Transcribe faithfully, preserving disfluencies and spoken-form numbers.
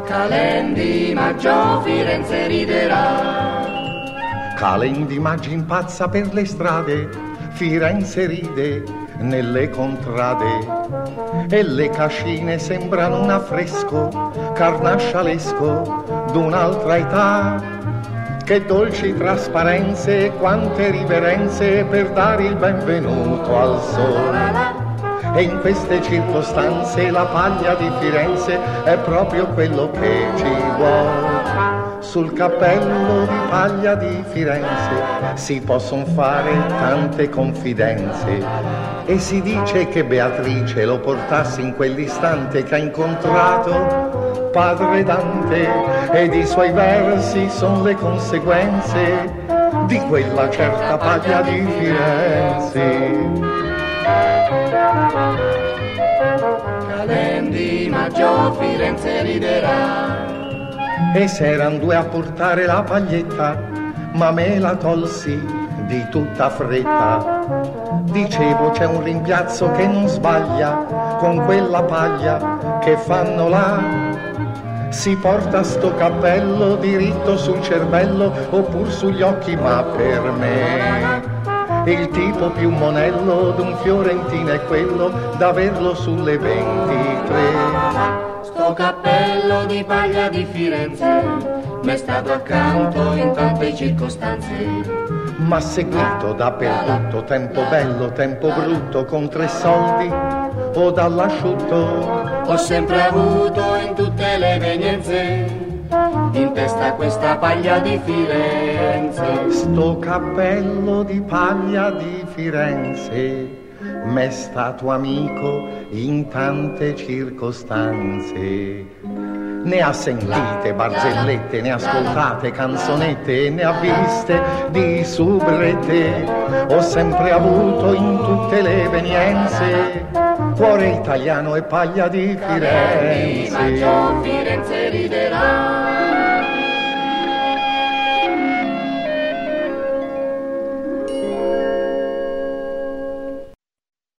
Calendi Maggio Firenze riderà. Calendi Maggio impazza per le strade, Firenze ride nelle contrade e le cascine sembrano un affresco carnascialesco d'un'altra età. Che dolci trasparenze, quante riverenze per dare il benvenuto al sole. E in queste circostanze la paglia di Firenze è proprio quello che ci vuole. Sul cappello di paglia di Firenze si possono fare tante confidenze e si dice che Beatrice lo portasse in quell'istante che ha incontrato padre Dante ed i suoi versi sono le conseguenze di quella certa paglia di Firenze. Calendi Maggio Firenze riderà. E s'eran due a portare la paglietta, ma me la tolsi di tutta fretta. Dicevo c'è un rimpiazzo che non sbaglia con quella paglia che fanno là. Si porta sto cappello diritto sul cervello oppur sugli occhi, ma per me il tipo più monello d'un fiorentino è quello d'averlo sulle ventitré. Sto cappello di paglia di Firenze m'è stato accanto in tante circostanze. M'ha seguito dappertutto, tempo bello, tempo brutto, con tre soldi o dall'asciutto. Ho sempre avuto in tutte le evenienze in testa questa paglia di Firenze. Sto cappello di paglia di Firenze m'è stato amico in tante circostanze. Ne ha sentite barzellette, ne ha ascoltate canzonette, ne ha viste di soubrette. Ho sempre avuto in tutte le evenienze cuore italiano e paglia di Firenze. Maggio Firenze riderà.